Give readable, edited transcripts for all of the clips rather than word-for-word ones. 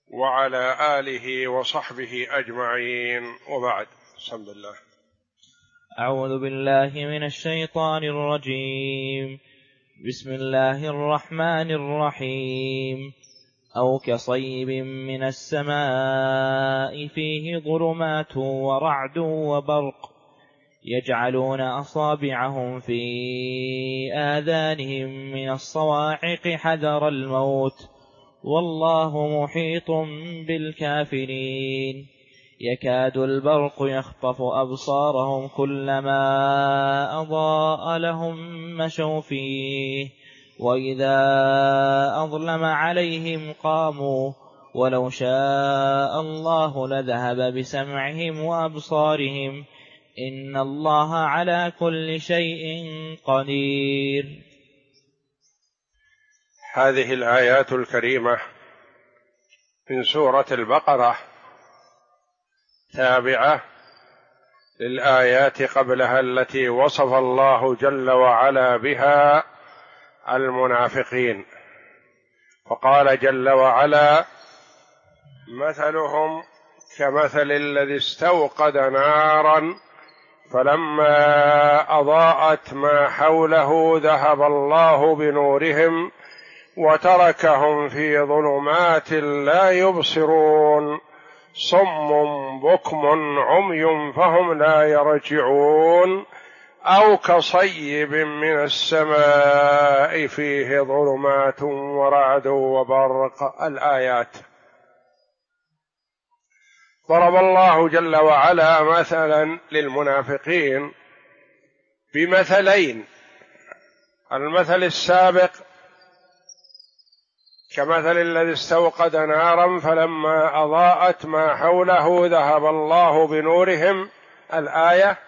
وعلى آله وصحبه أجمعين، وبعد. بسم الله. أعوذ بالله من الشيطان الرجيم. بسم الله الرحمن الرحيم. أو كصيب من السماء فيه ظلمات ورعد وبرق يجعلون أصابعهم في آذانهم من الصواعق حذر الموت والله محيط بالكافرين. يكاد البرق يخطف أبصارهم كلما أضاء لهم مشوا فيه وإذا أظلم عليهم قاموا ولو شاء الله لذهب بسمعهم وأبصارهم إن الله على كل شيء قدير. هذه الآيات الكريمة من سورة البقرة تابعة للآيات قبلها التي وصف الله جل وعلا بها المنافقين، فقال جل وعلا: مثلهم كمثل الذي استوقد نارا فلما أضاءت ما حوله ذهب الله بنورهم وتركهم في ظلمات لا يبصرون صم بكم عمي فهم لا يرجعون أو كصيب من السماء فيه ظلمات ورعد وبرق. الآيات. ضرب الله جل وعلا مثلا للمنافقين بمثلين: المثل السابق كمثل الذي استوقد نارا فلما أضاءت ما حوله ذهب الله بنورهم، الآية.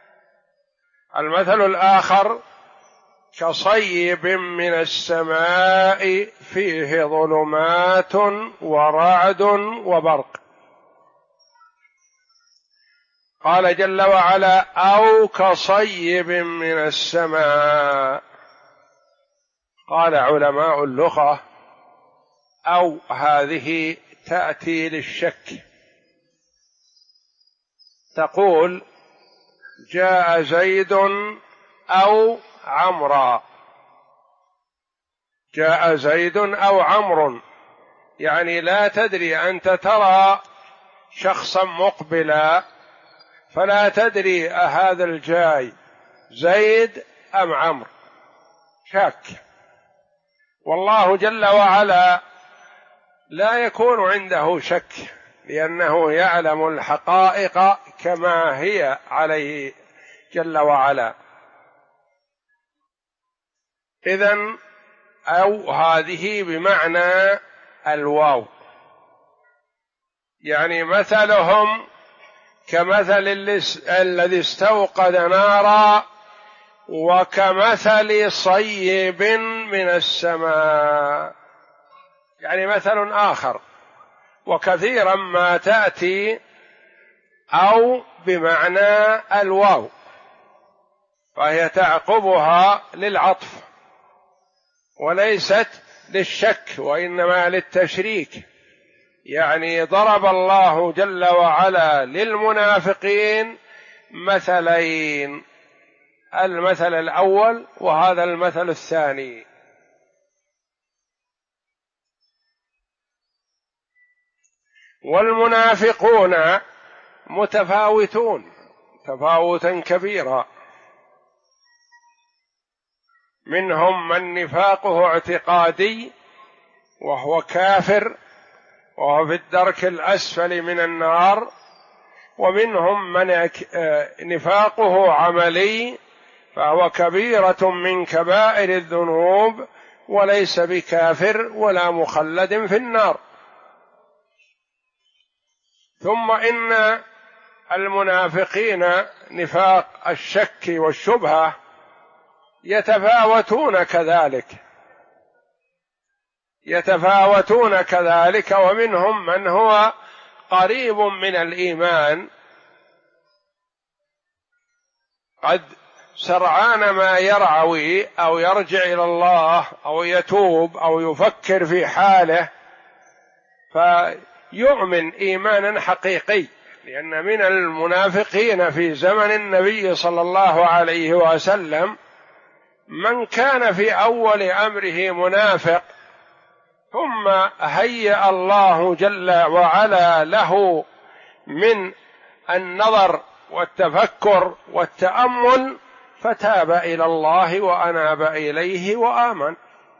المثل الآخر كصيب من السماء فيه ظلمات ورعد وبرق. قال جل وعلا: أو كصيب من السماء. قال علماء اللغة: أو هذه تأتي للشك، تقول: جاء زيد أو عمرا، جاء زيد أو عمرو، يعني لا تدري، أنت ترى شخصا مقبلا فلا تدري أهذا الجاي زيد أم عمرو، شاك. والله جل وعلا لا يكون عنده شك لأنه يعلم الحقائق كما هي عليه جل وعلا. إذن أو هذه بمعنى الواو، يعني مثلهم كمثل الذي استوقد نارا وكمثل صيب من السماء، يعني مثل آخر. وكثيرا ما تأتي أو بمعنى الواو فهي تعقبها للعطف وليست للشك وإنما للتشريك. يعني ضرب الله جل وعلا للمنافقين مثلين، المثل الأول وهذا المثل الثاني. والمنافقون متفاوتون تفاوتا كبيرا، منهم من نفاقه اعتقادي وهو كافر وهو في الدرك الأسفل من النار، ومنهم من نفاقه عملي فهو كبيرة من كبائر الذنوب وليس بكافر ولا مخلد في النار. ثم إن المنافقين نفاق الشك والشبهة يتفاوتون كذلك، ومنهم من هو قريب من الإيمان قد سرعان ما يرعوي أو يرجع إلى الله أو يتوب أو يفكر في حاله فيؤمن إيمانا حقيقي، لأن من المنافقين في زمن النبي صلى الله عليه وسلم من كان في أول أمره منافق، ثم هيأ الله جل وعلا له من النظر والتفكر والتأمل فتاب إلى الله وأناب إليه وآمن،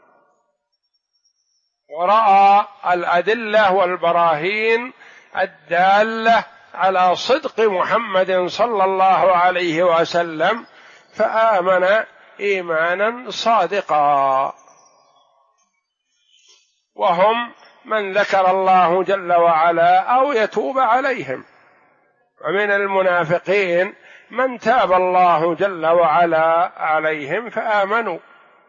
ورأى الأدلة والبراهين الدالة على صدق محمد صلى الله عليه وسلم فآمن إيمانا صادقا. وهم من ذكر الله جل وعلا أو يتوب عليهم، ومن المنافقين من تاب الله جل وعلا عليهم فآمنوا.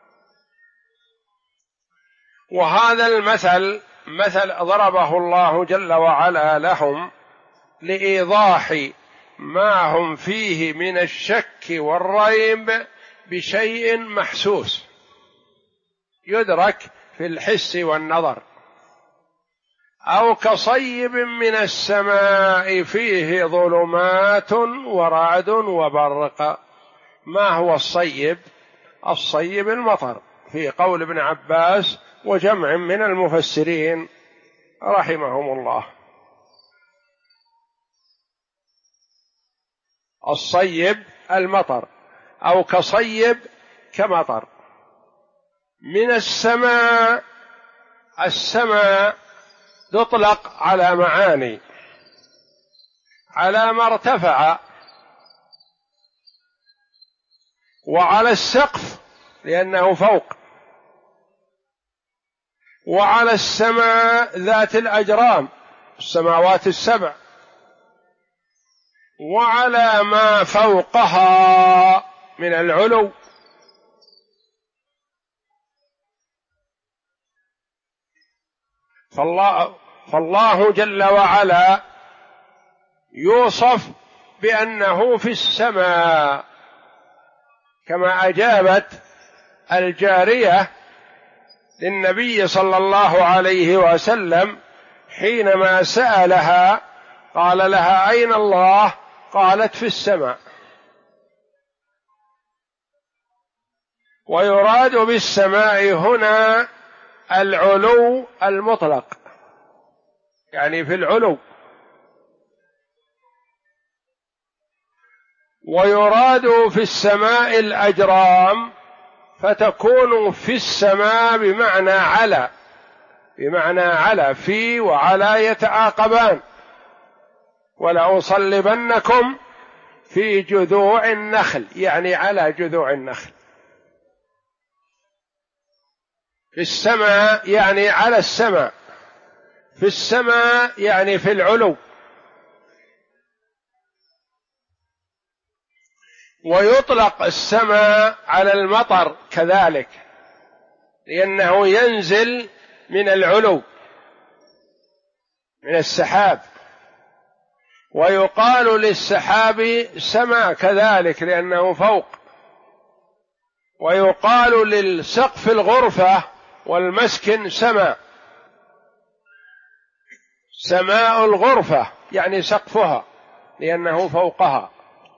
وهذا المثل مثل ضربه الله جل وعلا لهم لإيضاح ما هم فيه من الشك والريب بشيء محسوس يدرك في الحس والنظر، أو كصيب من السماء فيه ظلمات ورعد وبرق. ما هو الصيب؟ الصيب المطر، في قول ابن عباس وجمع من المفسرين رحمهم الله. الصيب المطر، أو كصيب كمطر من السماء. السماء تطلق على معاني: على ما ارتفع، وعلى السقف لأنه فوق، وعلى السماء ذات الأجرام السماوات السبع، وعلى ما فوقها من العلو. فالله جل وعلا يوصف بأنه في السماء، كما أجابت الجارية للنبي صلى الله عليه وسلم حينما سألها قال لها: أين الله؟ قالت: في السماء. ويراد بالسماء هنا العلو المطلق، يعني في العلو. ويراد في السماء الأجرام، فتكون في السماء بمعنى على، بمعنى على، في وعلى يتعاقبان. ولأصلبنكم في جذوع النخل، يعني على جذوع النخل. في السماء يعني على السماء، في السماء يعني في العلو. ويطلق السماء على المطر كذلك، لأنه ينزل من العلو من السحاب. ويقال للسحاب سماء كذلك لأنه فوق. ويقال للسقف الغرفة والمسكن سماء، سماء الغرفة يعني سقفها لأنه فوقها.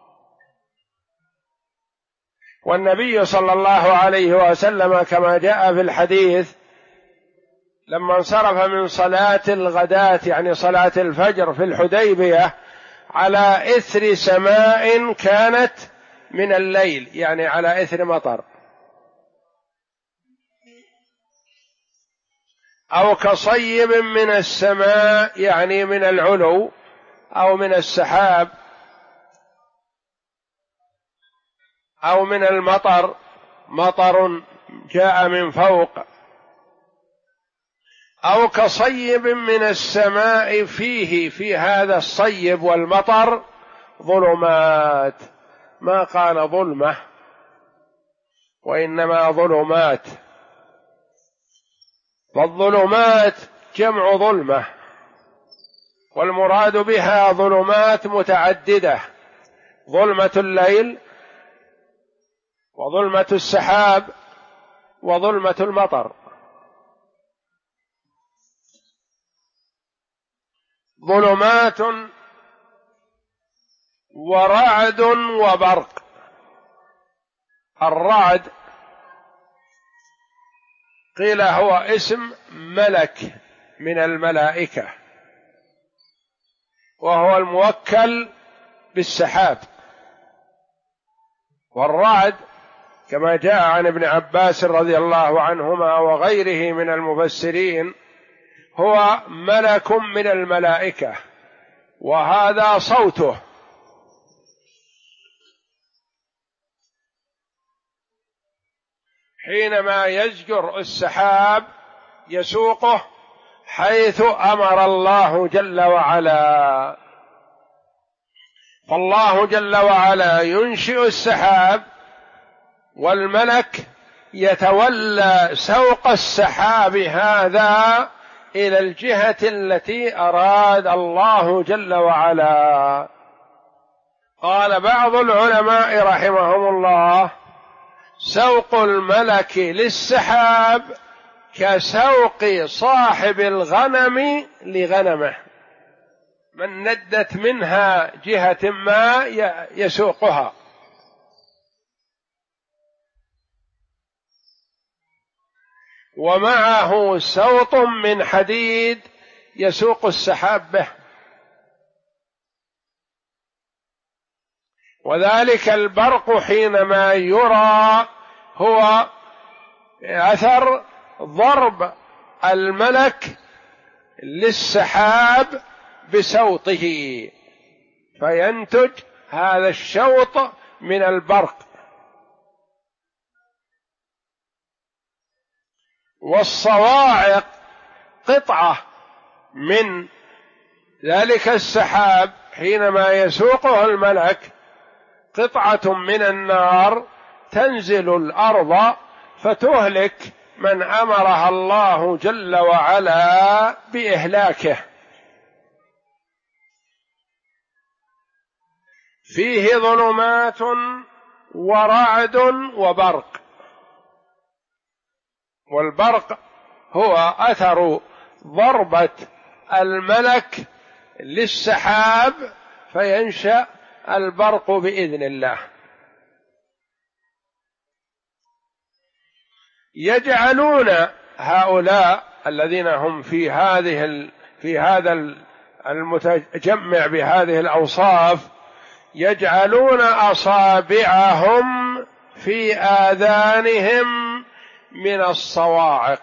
والنبي صلى الله عليه وسلم كما جاء في الحديث لما انصرف من صلاة الغداة يعني صلاة الفجر في الحديبية على إثر سماء كانت من الليل، يعني على إثر مطر. أو كصيب من السماء يعني من العلو أو من السحاب، أو من المطر، مطر جاء من فوق. أو كصيب من السماء فيه، في هذا الصيب والمطر ظلمات، ما قال ظلمة وإنما ظلمات. فالظلمات جمع ظلمة، والمراد بها ظلمات متعددة: ظلمة الليل، وظلمة السحاب، وظلمة المطر. ظلمات ورعد وبرق. الرعد قيل هو اسم ملك من الملائكة، وهو الموكل بالسحاب. والرعد كما جاء عن ابن عباس رضي الله عنهما وغيره من المفسرين هو ملك من الملائكة، وهذا صوته. حينما يزجر السحاب يسوقه حيث أمر الله جل وعلا. فالله جل وعلا ينشئ السحاب، والملك يتولى سوق السحاب هذا إلى الجهة التي أراد الله جل وعلا. قال بعض العلماء رحمهم الله: سوق الملك للسحاب كسوق صاحب الغنم لغنمه، من ندت منها جهة ما يسوقها. ومعه سوط من حديد يسوق السحاب به، وذلك البرق حينما يرى هو أثر ضرب الملك للسحاب بسوطه، فينتج هذا الشوط من البرق. والصواعق قطعة من ذلك السحاب حينما يسوقه الملك، قطعة من النار تنزل الأرض فتهلك من أمرها الله جل وعلا بإهلاكه. فيه ظلمات ورعد وبرق. والبرق هو أثر ضربة الملك للسحاب فينشأ البرق بإذن الله. يجعلون هؤلاء الذين هم في هذا المتجمع بهذه الأوصاف، يجعلون أصابعهم في آذانهم من الصواعق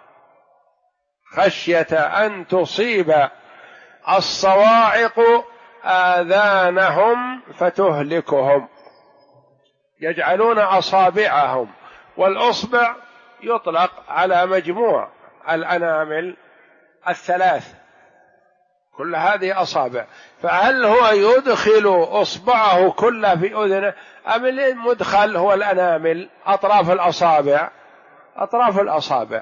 خشية أن تصيب الصواعق آذانهم فتهلكهم. يجعلون أصابعهم، والأصبع يطلق على مجموع الأنامل الثلاث، كل هذه أصابع. فهل هو يدخل أصبعه كله في أذنه، أم المدخل هو الأنامل أطراف الأصابع؟ أطراف الأصابع.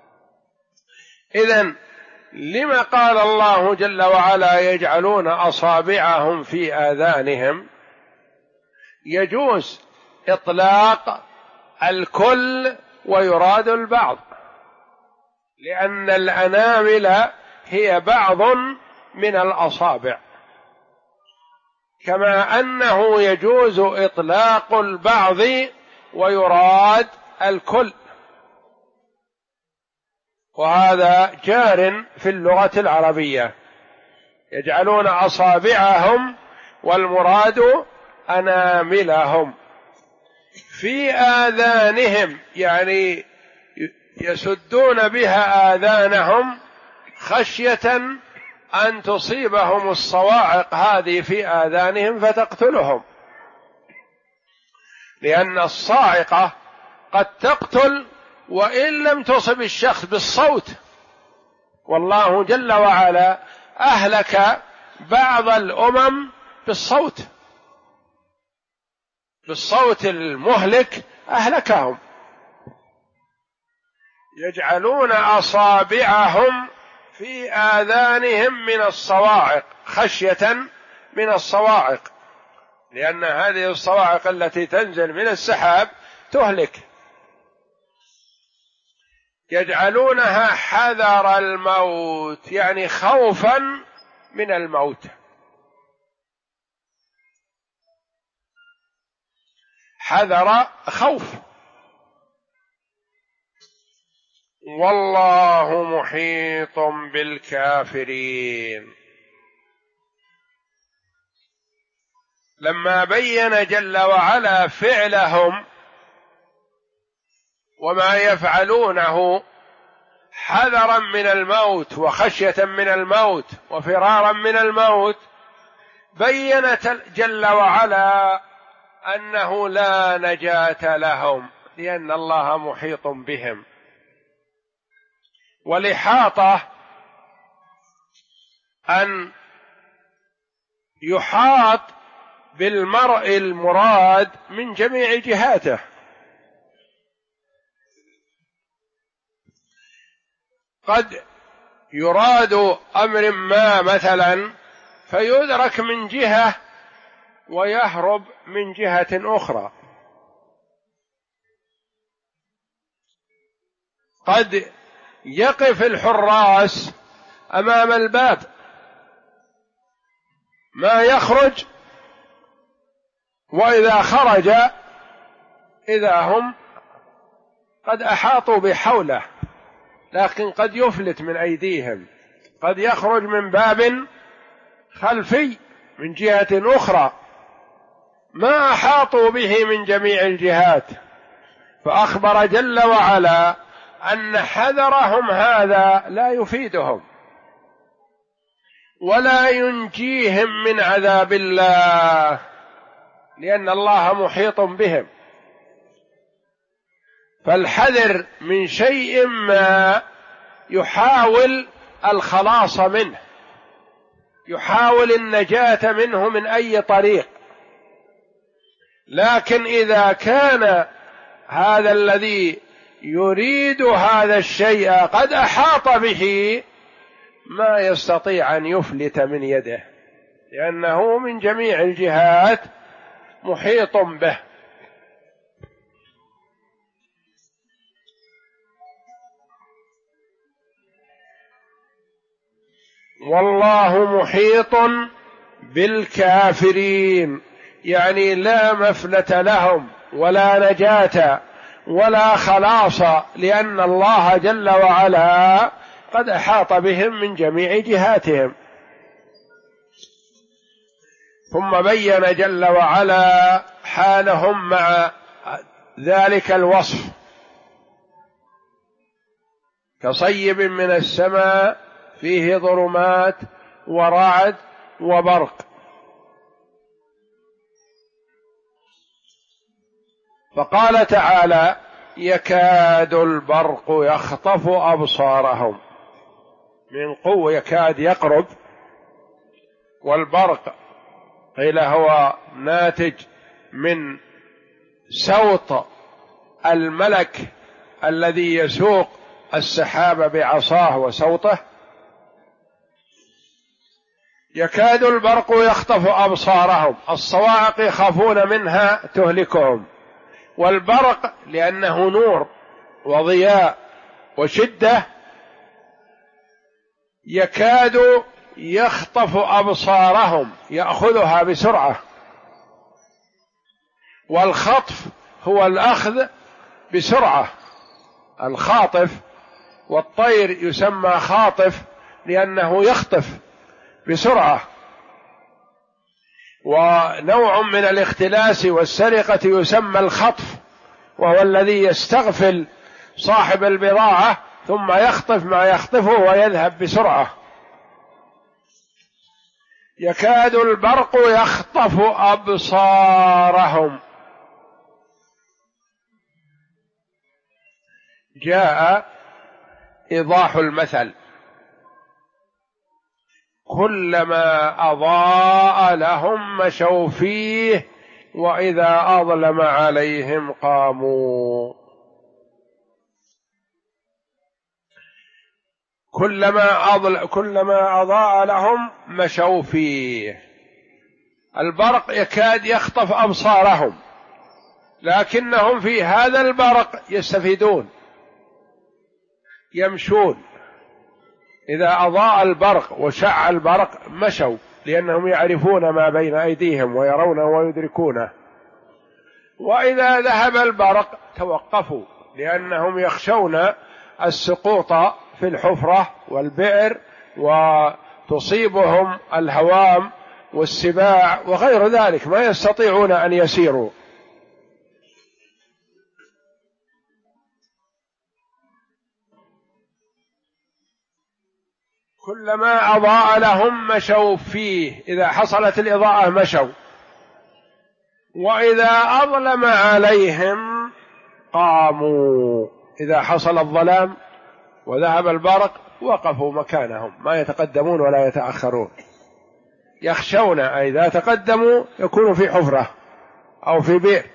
إذن لما قال الله جل وعلا يجعلون أصابعهم في آذانهم؟ يجوز إطلاق الكل ويراد البعض، لأن الأنامل هي بعض من الأصابع، كما أنه يجوز إطلاق البعض ويراد الكل، وهذا جار في اللغة العربية. يجعلون أصابعهم والمراد أناملهم في آذانهم، يعني يسدون بها آذانهم خشية أن تصيبهم الصواعق هذه في آذانهم فتقتلهم، لأن الصاعقة قد تقتل وإن لم تصب الشخص بالصوت. والله جل وعلا أهلك بعض الأمم بالصوت المهلك أهلكهم. يجعلون أصابعهم في آذانهم من الصواعق خشية من الصواعق، لأن هذه الصواعق التي تنزل من السحاب تهلك. يجعلونها حذر الموت، يعني خوفا من الموت. حذر خوف. والله محيط بالكافرين. لما بين جل وعلا فعلهم وما يفعلونه حذرا من الموت وخشية من الموت وفرارا من الموت، بين جل وعلا أنه لا نجاة لهم، لأن الله محيط بهم. والإحاطة أن يحاط بالمرء المراد من جميع جهاته، قد يراد أمر ما مثلا فيدرك من جهة ويهرب من جهة أخرى، قد يقف الحراس أمام الباب ما يخرج، وإذا خرج إذا هم قد أحاطوا بحوله، لكن قد يفلت من أيديهم، قد يخرج من باب خلفي من جهة أخرى، ما أحاطوا به من جميع الجهات. فأخبر جل وعلا أن حذرهم هذا لا يفيدهم ولا ينجيهم من عذاب الله، لأن الله محيط بهم. فالحذر من شيء ما يحاول الخلاص منه، يحاول النجاة منه من أي طريق، لكن إذا كان هذا الذي يريد هذا الشيء قد أحاط به ما يستطيع أن يفلت من يده، لأنه من جميع الجهات محيط به. والله محيط بالكافرين، يعني لا مفلة لهم ولا نجاة ولا خلاص، لأن الله جل وعلا قد أحاط بهم من جميع جهاتهم. ثم بين جل وعلا حالهم مع ذلك الوصف: كصيب من السماء فيه ظلمات ورعد وبرق. فقال تعالى: يكاد البرق يخطف أبصارهم، من قوة يكاد يقرب، والبرق قيل هو ناتج من صوت الملك الذي يسوق السحاب بعصاه وصوته. يكاد البرق يخطف أبصارهم، الصواعق يخافون منها تهلكهم، والبرق لأنه نور وضياء وشدة يكاد يخطف أبصارهم، يأخذها بسرعة. والخطف هو الأخذ بسرعة، الخاطف، والطير يسمى خاطف لأنه يخطف بسرعة. ونوع من الاختلاس والسرقة يسمى الخطف، وهو الذي يستغفل صاحب البضاعة ثم يخطف ما يخطفه ويذهب بسرعة. يكاد البرق يخطف أبصارهم. جاء إيضاح المثل: كلما أضاء لهم مشوا فيه وإذا أظلم عليهم قاموا. كلما أضاء لهم مشوا فيه. البرق يكاد يخطف أبصارهم، لكنهم في هذا البرق يستفيدون، يمشون إذا أضاء البرق وشع البرق مشوا، لأنهم يعرفون ما بين أيديهم ويرونه ويدركونه. وإذا ذهب البرق توقفوا، لأنهم يخشون السقوط في الحفرة والبئر وتصيبهم الهوام والسباع وغير ذلك، ما يستطيعون أن يسيروا. كلما أضاء لهم مشوا فيه، إذا حصلت الإضاءة مشوا، وإذا أظلم عليهم قاموا، إذا حصل الظلام وذهب البرق وقفوا مكانهم، ما يتقدمون ولا يتأخرون، يخشون إذا تقدموا يكونوا في حفرة أو في بئر.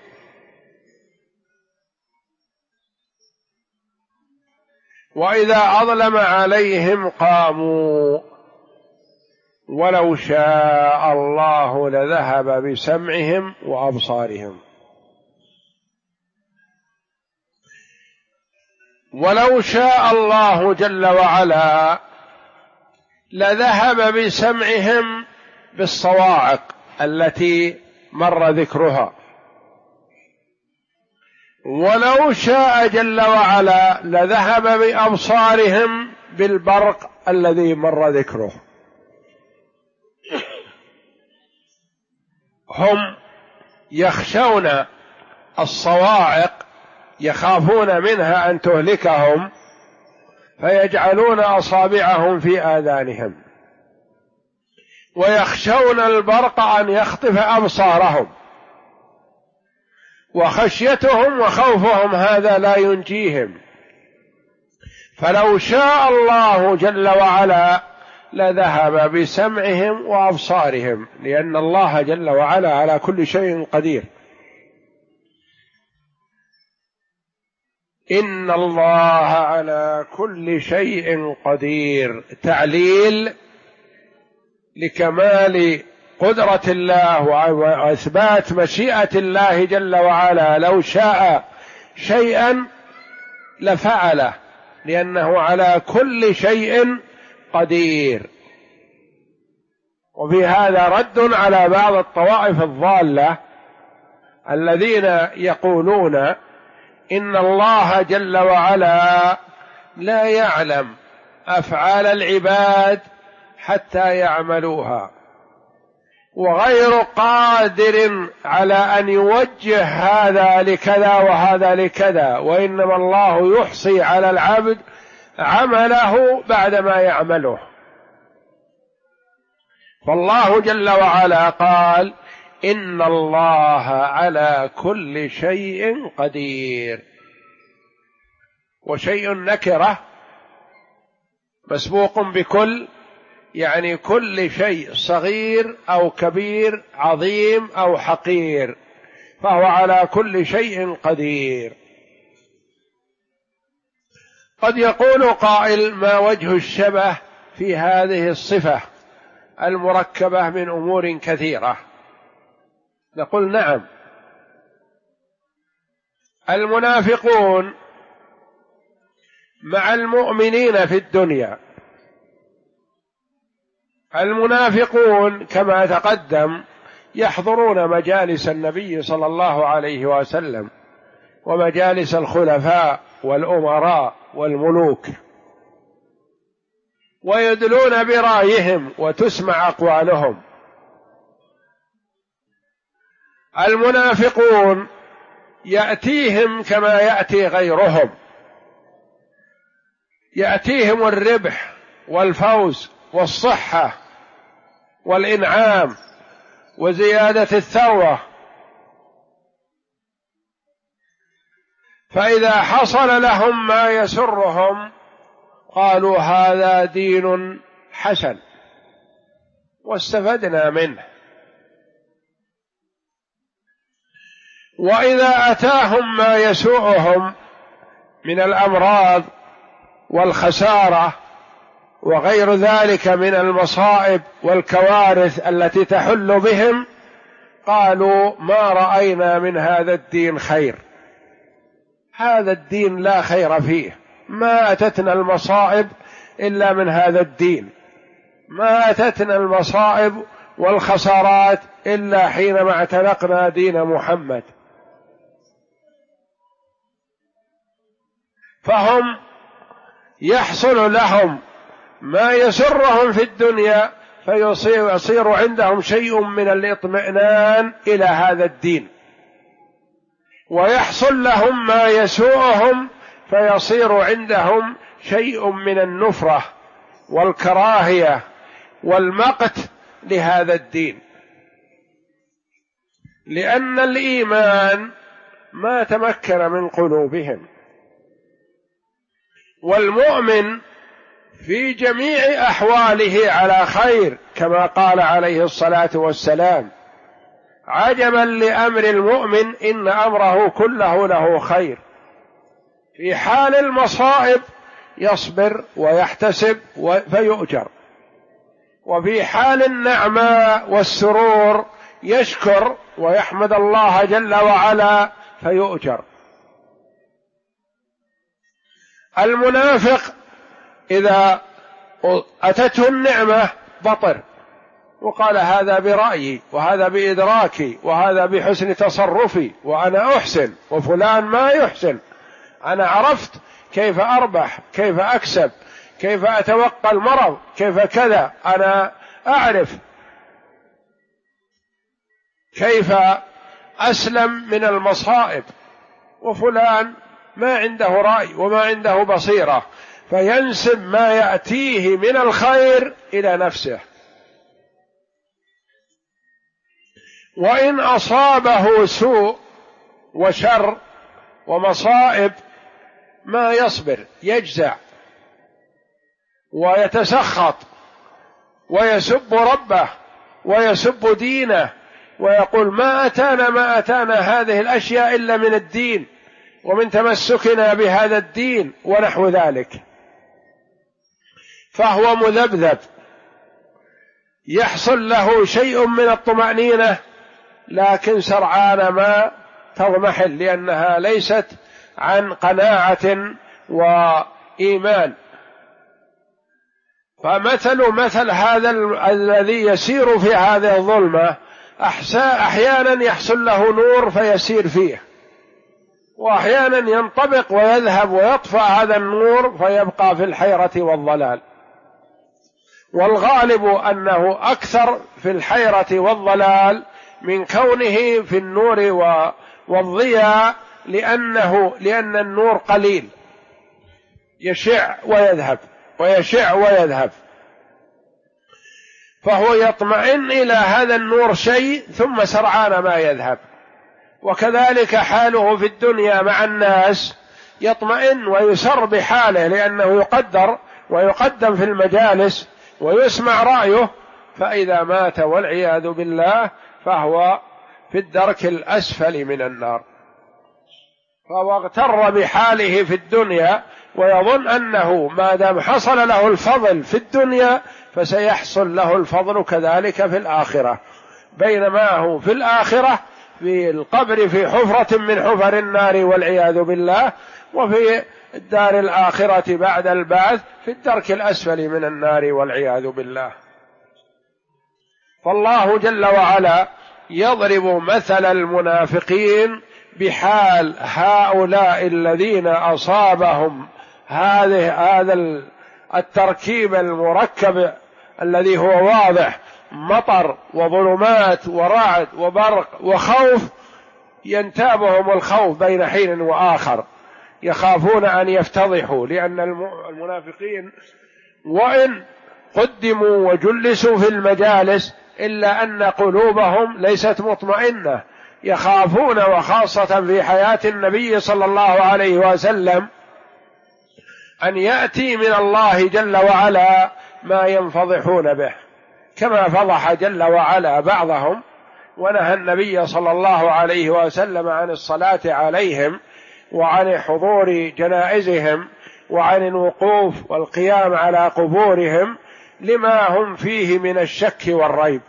وإذا أظلم عليهم قاموا، ولو شاء الله لذهب بسمعهم وأبصارهم. ولو شاء الله جل وعلا لذهب بسمعهم بالصواعق التي مر ذكرها، ولو شاء جل وعلا لذهب بأبصارهم بالبرق الذي مر ذكره. هم يخشون الصواعق، يخافون منها أن تهلكهم، فيجعلون أصابعهم في آذانهم، ويخشون البرق أن يخطف أبصارهم، وخشيتهم وخوفهم هذا لا ينجيهم. فلو شاء الله جل وعلا لذهب بسمعهم وأبصارهم، لأن الله جل وعلا على كل شيء قدير. إن الله على كل شيء قدير، تعليل لكمال قدرة الله وإثبات مشيئة الله جل وعلا. لو شاء شيئا لفعله، لأنه على كل شيء قدير. وفي هذا رد على بعض الطوائف الضالة الذين يقولون إن الله جل وعلا لا يعلم أفعال العباد حتى يعملوها، وغير قادر على أن يوجه هذا لكذا وهذا لكذا، وإنما الله يحصي على العبد عمله بعدما يعمله. فالله جل وعلا قال إن الله على كل شيء قدير. وشيء نكرة مسبوق بكل، يعني كل شيء صغير أو كبير، عظيم أو حقير، فهو على كل شيء قدير. قد يقول قائل: ما وجه الشبه في هذه الصفة المركبة من أمور كثيرة؟ نقول: نعم، المنافقون مع المؤمنين في الدنيا. المنافقون كما تقدم يحضرون مجالس النبي صلى الله عليه وسلم ومجالس الخلفاء والأمراء والملوك، ويدلون برأيهم وتسمع أقوالهم. المنافقون يأتيهم كما يأتي غيرهم، يأتيهم الربح والفوز والصحة والإنعام وزيادة الثروة، فإذا حصل لهم ما يسرهم قالوا: هذا دين حسن واستفدنا منه. وإذا أتاهم ما يسوءهم من الأمراض والخسارة وغير ذلك من المصائب والكوارث التي تحل بهم قالوا: ما رأينا من هذا الدين خير، هذا الدين لا خير فيه، ما أتتنا المصائب إلا من هذا الدين، ما أتتنا المصائب والخسارات إلا حينما اعتنقنا دين محمد. فهم يحصل لهم ما يسرهم في الدنيا، فيصير عندهم شيء من الاطمئنان إلى هذا الدين، ويحصل لهم ما يسوءهم فيصير عندهم شيء من النفرة والكراهية والمقت لهذا الدين، لأن الإيمان ما تمكن من قلوبهم. والمؤمن في جميع أحواله على خير، كما قال عليه الصلاة والسلام: عجبا لأمر المؤمن إن أمره كله له خير. في حال المصائب يصبر ويحتسب فيؤجر، وفي حال النعماء والسرور يشكر ويحمد الله جل وعلا فيؤجر. المنافق إذا أتته النعمة بطر وقال: هذا برأيي، وهذا بإدراكي، وهذا بحسن تصرفي، وأنا أحسن وفلان ما يحسن، أنا عرفت كيف أربح، كيف أكسب، كيف أتوقى المرض، كيف كذا، أنا أعرف كيف أسلم من المصائب، وفلان ما عنده رأي وما عنده بصيرة، فينسب ما يأتيه من الخير إلى نفسه. وإن أصابه سوء وشر ومصائب ما يصبر، يجزع ويتسخط ويسب ربه ويسب دينه ويقول: ما أتانا هذه الأشياء إلا من الدين ومن تمسكنا بهذا الدين ونحو ذلك. فهو مذبذب، يحصل له شيء من الطمأنينة لكن سرعان ما تضمحل، لأنها ليست عن قناعة وإيمان. فمثل هذا الذي يسير في هذه الظلمة أحيانا يحصل له نور فيسير فيه، وأحيانا ينطبق ويذهب ويطفأ هذا النور فيبقى في الحيرة والضلال. والغالب أنه أكثر في الحيرة والضلال من كونه في النور والضياء، لأن النور قليل، يشع ويذهب ويشع ويذهب، فهو يطمئن إلى هذا النور شيء ثم سرعان ما يذهب. وكذلك حاله في الدنيا مع الناس، يطمئن ويسر بحاله لأنه يقدر ويقدم في المجالس ويسمع رأيه، فإذا مات والعياذ بالله فهو في الدرك الأسفل من النار. فهو اغتر بحاله في الدنيا ويظن أنه ما دام حصل له الفضل في الدنيا فسيحصل له الفضل كذلك في الآخرة، بينما هو في الآخرة في القبر في حفرة من حفر النار والعياذ بالله، وفي الدار الآخرة بعد البعث في الدرك الأسفل من النار والعياذ بالله. فالله جل وعلا يضرب مثل المنافقين بحال هؤلاء الذين أصابهم هذا التركيب المركب الذي هو واضح، مطر وظلمات ورعد وبرق وخوف، ينتابهم الخوف بين حين وآخر، يخافون أن يفتضحوا، لأن المنافقين وإن قدموا وجلسوا في المجالس إلا أن قلوبهم ليست مطمئنة، يخافون، وخاصة في حياة النبي صلى الله عليه وسلم، أن يأتي من الله جل وعلا ما ينفضحون به، كما فضح جل وعلا بعضهم ونهى النبي صلى الله عليه وسلم عن الصلاة عليهم وعن حضور جنائزهم وعن الوقوف والقيام على قبورهم لما هم فيه من الشك والريب.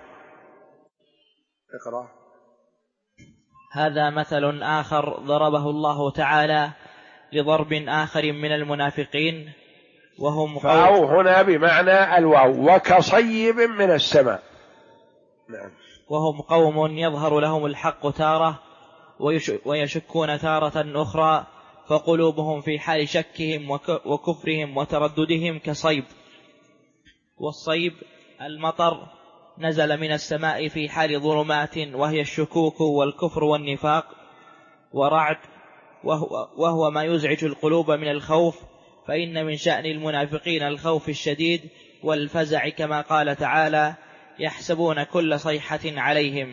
اقرأ. هذا مثل آخر ضربه الله تعالى لضرب آخر من المنافقين، فأو هنا بمعنى الواو، وكصيب من السماء. نعم. وهم قوم يظهر لهم الحق تارة ويشكون تارة أخرى، فقلوبهم في حال شكهم وكفرهم وترددهم كصيب. والصيب المطر نزل من السماء في حال ظلمات، وهي الشكوك والكفر والنفاق. ورعد وهو ما يزعج القلوب من الخوف، فإن من شأن المنافقين الخوف الشديد والفزع، كما قال تعالى: يحسبون كل صيحة عليهم.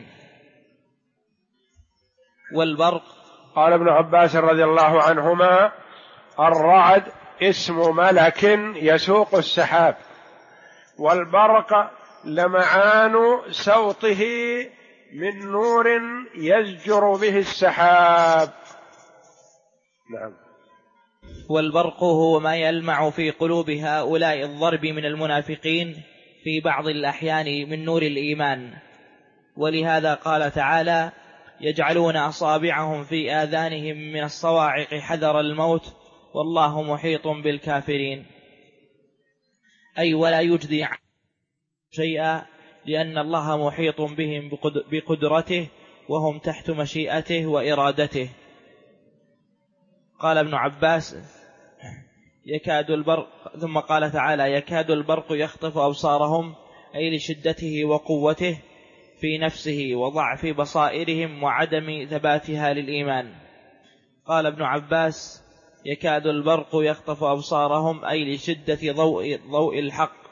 والبرق، قال ابن عباس رضي الله عنهما: الرعد اسم ملك يسوق السحاب، والبرق لمعان سوطه من نور يزجر به السحاب. نعم. والبرق هو ما يلمع في قلوب هؤلاء الضرب من المنافقين في بعض الأحيان من نور الإيمان. ولهذا قال تعالى: يجعلون أصابعهم في آذانهم من الصواعق حذر الموت والله محيط بالكافرين. أي ولا يجدي شيئا، لأن الله محيط بهم بقدرته، وهم تحت مشيئته وإرادته. قال ابن عباس: يكاد البرق، ثم قال تعالى: يكاد البرق يخطف أبصارهم، أي لشدته وقوته في نفسه وضعف بصائرهم وعدم ثباتها للإيمان. قال ابن عباس: يكاد البرق يخطف أبصارهم، أي لشدة ضوء الحق.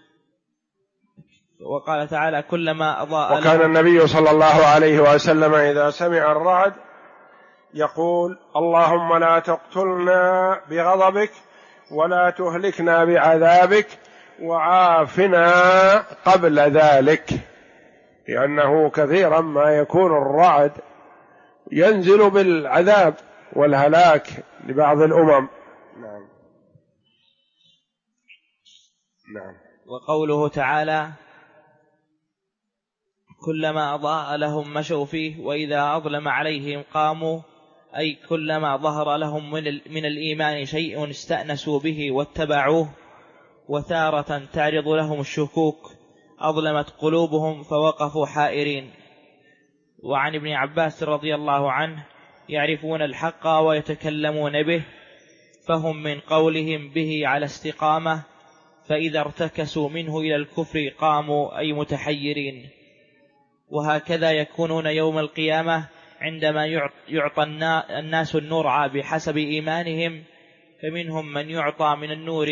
وقال تعالى: كلما أضاء. وكان النبي صلى الله عليه وسلم إذا سمع الرعد يقول: اللهم لا تقتلنا بغضبك ولا تهلكنا بعذابك وعافنا قبل ذلك، لأنه كثيرا ما يكون الرعد ينزل بالعذاب والهلاك لبعض الأمم. نعم. نعم. وقوله تعالى: كلما أضاء لهم مشوا فيه وإذا أظلم عليهم قاموا، أي كلما ظهر لهم من الإيمان شيء استأنسوا به واتبعوه. وتارة تعرض لهم الشكوك أظلمت قلوبهم فوقفوا حائرين. وعن ابن عباس رضي الله عنه: يعرفون الحق ويتكلمون به، فهم من قولهم به على استقامة، فإذا ارتكسوا منه إلى الكفر قاموا، أي متحيرين. وهكذا يكونون يوم القيامة عندما يعطى الناس النور بحسب إيمانهم، فمنهم من يعطى من النور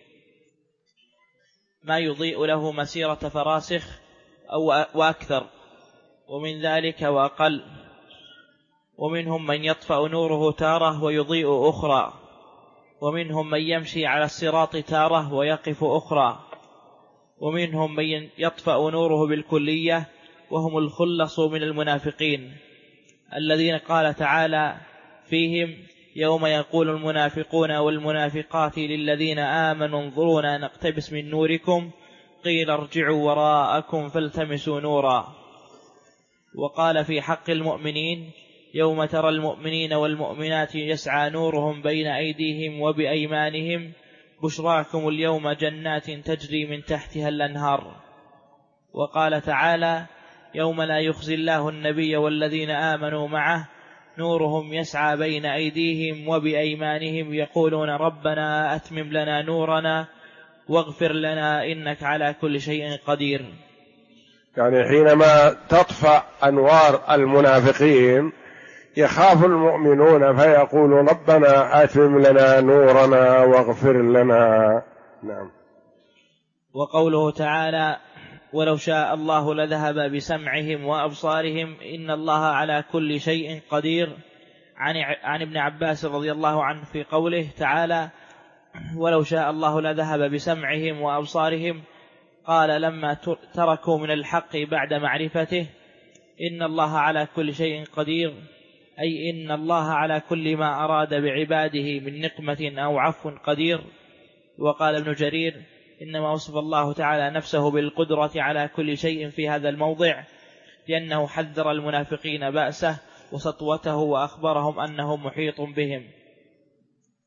ما يضيء له مسيرة فراسخ أو وأكثر، ومن ذلك وأقل. ومنهم من يطفأ نوره تارة ويضيء أخرى، ومنهم من يمشي على الصراط تارة ويقف أخرى، ومنهم من يطفأ نوره بالكلية، وهم الخلص من المنافقين الذين قال تعالى فيهم: يوم يقول المنافقون والمنافقات للذين آمنوا انظرونا نقتبس من نوركم قيل ارجعوا وراءكم فالتمسوا نورا. وقال في حق المؤمنين: يوم ترى المؤمنين والمؤمنات يسعى نورهم بين أيديهم وبأيمانهم بشراكم اليوم جنات تجري من تحتها الأنهار. وقال تعالى: يوم لا يخزي الله النبي والذين آمنوا معه نورهم يسعى بين أيديهم وبأيمانهم يقولون ربنا أتمم لنا نورنا واغفر لنا إنك على كل شيء قدير. يعني حينما تطفأ أنوار المنافقين يخاف المؤمنون فيقول ربنا أتمم لنا نورنا واغفر لنا. نعم. وقوله تعالى: ولو شاء الله لذهب بسمعهم وأبصارهم إن الله على كل شيء قدير. عن ابن عباس رضي الله عنه في قوله تعالى: ولو شاء الله لذهب بسمعهم وأبصارهم، قال لما تركوا من الحق بعد معرفته إن الله على كل شيء قدير، أي إن الله على كل ما أراد بعباده من نقمة أو عفو قدير. وقال ابن جرير: إنما وصف الله تعالى نفسه بالقدرة على كل شيء في هذا الموضع لأنه حذر المنافقين بأسه وسطوته وأخبرهم أنه محيط بهم.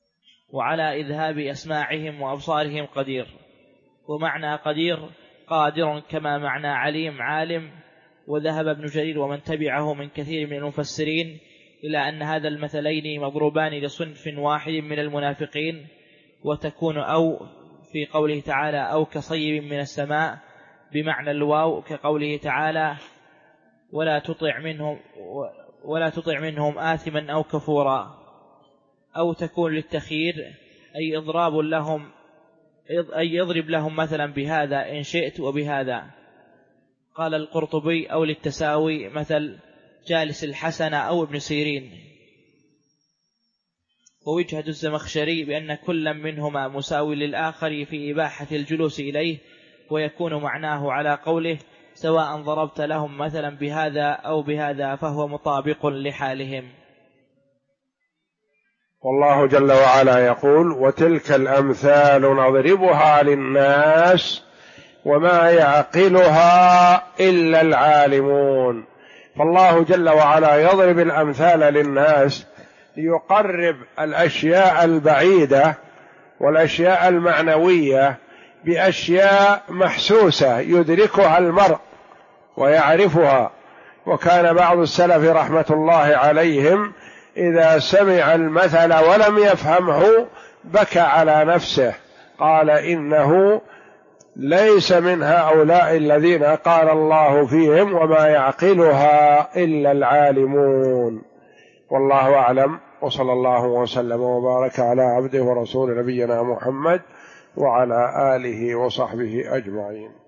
وعلى إذهاب أسماعهم وأبصارهم قدير. ومعنى قدير قادر، كما معنى عليم عالم. وذهب ابن جرير ومن تبعه من كثير من المفسرين إلى أن هذا المثلين مضروبان لصنف واحد من المنافقين، وتكون أو في قوله تعالى أو كصيب من السماء بمعنى الواو، كقوله تعالى ولا تطع منهم آثما أو كفورا. أو تكون للتخيير، أي يضرب لهم مثلا بهذا إن شئت وبهذا. قال القرطبي أو للتساوي، مثل جالس الحسن أو ابن سيرين. ووجهة الزمخشري بأن كل منهما مساوي للآخر في إباحة الجلوس إليه، ويكون معناه على قوله سواء ضربت لهم مثلا بهذا أو بهذا فهو مطابق لحالهم. والله جل وعلا يقول وتلك الأمثال نضربها للناس وما يعقلها إلا العالمون. فالله جل وعلا يضرب الأمثال للناس ليقرب الأشياء البعيدة والأشياء المعنوية بأشياء محسوسة يدركها المرء ويعرفها. وكان بعض السلف رحمة الله عليهم إذا سمع المثل ولم يفهمه بكى على نفسه، قال إنه ليس من هؤلاء الذين قال الله فيهم وما يعقلها إلا العالمون. والله أعلم، وصلى الله وسلم وبارك على عبده ورسول نبينا محمد وعلى آله وصحبه أجمعين.